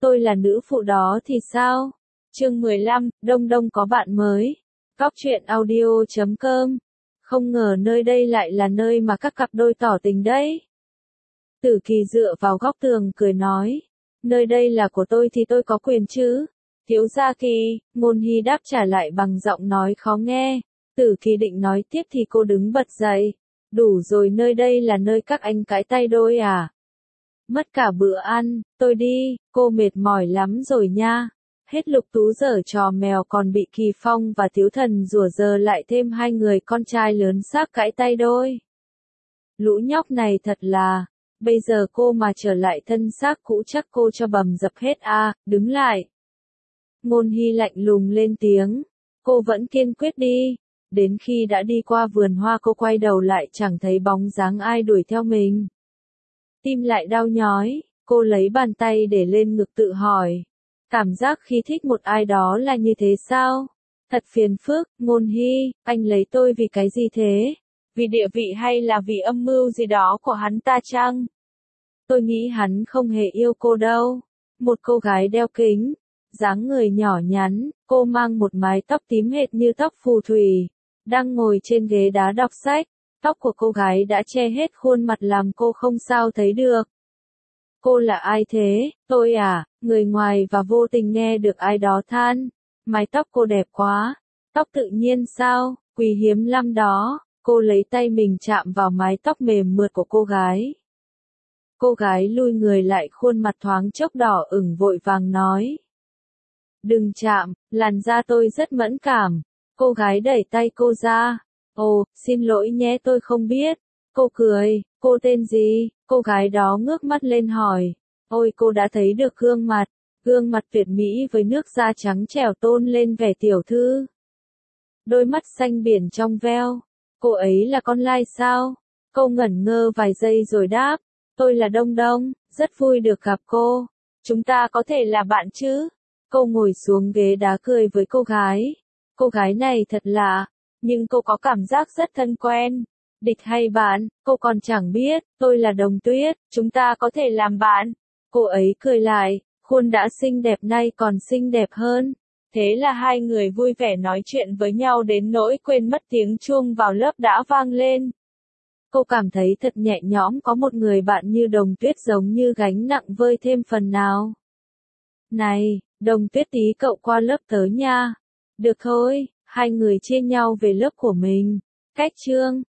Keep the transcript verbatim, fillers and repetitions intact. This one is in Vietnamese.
tôi là nữ phụ đó thì sao? Chương mười lăm, Đông Đông có bạn mới. Cóc truyện audio chấm com. Không ngờ nơi đây lại là nơi mà các cặp đôi tỏ tình đấy. Tử Kỳ dựa vào góc tường cười nói. Nơi đây là của tôi thì tôi có quyền chứ. Thiếu gia Kỳ, Ngôn Hy đáp trả lại bằng giọng nói khó nghe. Tử Kỳ định nói tiếp thì cô đứng bật dậy. Đủ rồi, nơi đây là nơi các anh cãi tay đôi à? Mất cả bữa ăn, tôi đi, cô mệt mỏi lắm rồi nha. Hết Lục Tú giở trò mèo còn bị Kỳ Phong và Tiếu Thần rủa, giờ lại thêm hai người con trai lớn xác cãi tay đôi. Lũ nhóc này thật là, bây giờ cô mà trở lại thân xác cũ chắc cô cho bầm dập hết à, đứng lại. Ngôn Hy lạnh lùng lên tiếng, cô vẫn kiên quyết đi. Đến khi đã đi qua vườn hoa cô quay đầu lại chẳng thấy bóng dáng ai đuổi theo mình. Tim lại đau nhói, cô lấy bàn tay để lên ngực tự hỏi. Cảm giác khi thích một ai đó là như thế sao? Thật phiền phức, Ngôn Hy, anh lấy tôi vì cái gì thế? Vì địa vị hay là vì âm mưu gì đó của hắn ta chăng? Tôi nghĩ hắn không hề yêu cô đâu. Một cô gái đeo kính, dáng người nhỏ nhắn, cô mang một mái tóc tím hệt như tóc phù thủy, đang ngồi trên ghế đá đọc sách. Tóc của cô gái đã che hết khuôn mặt làm cô không sao thấy được. Cô là ai thế? Tôi à? Người ngoài và vô tình nghe được ai đó than. Mái tóc cô đẹp quá. Tóc tự nhiên sao? Quý hiếm lắm đó. Cô lấy tay mình chạm vào mái tóc mềm mượt của cô gái. Cô gái lui người lại, khuôn mặt thoáng chốc đỏ ửng, vội vàng nói. Đừng chạm, làn da tôi rất mẫn cảm. Cô gái đẩy tay cô ra. Ồ, xin lỗi nhé, tôi không biết. Cô cười. Cô tên gì? Cô gái đó ngước mắt lên hỏi. Ôi, cô đã thấy được gương mặt. Gương mặt Việt Mỹ với nước da trắng trẻo tôn lên vẻ tiểu thư. Đôi mắt xanh biển trong veo. Cô ấy là con lai sao? Cô ngẩn ngơ vài giây rồi đáp. Tôi là Đông Đông, rất vui được gặp cô. Chúng ta có thể là bạn chứ? Cô ngồi xuống ghế đá cười với cô gái. Cô gái này thật lạ, nhưng cô có cảm giác rất thân quen. Địch hay bạn, cô còn chẳng biết. Tôi là Đồng Tuyết, chúng ta có thể làm bạn. Cô ấy cười lại, khuôn đã xinh đẹp nay còn xinh đẹp hơn. Thế là hai người vui vẻ nói chuyện với nhau đến nỗi quên mất tiếng chuông vào lớp đã vang lên. Cô cảm thấy thật nhẹ nhõm có một người bạn như Đồng Tuyết, giống như gánh nặng vơi thêm phần nào. Này, Đồng Tuyết tí, cậu qua lớp tớ nha. Được thôi, hai người chia nhau về lớp của mình. Cách chương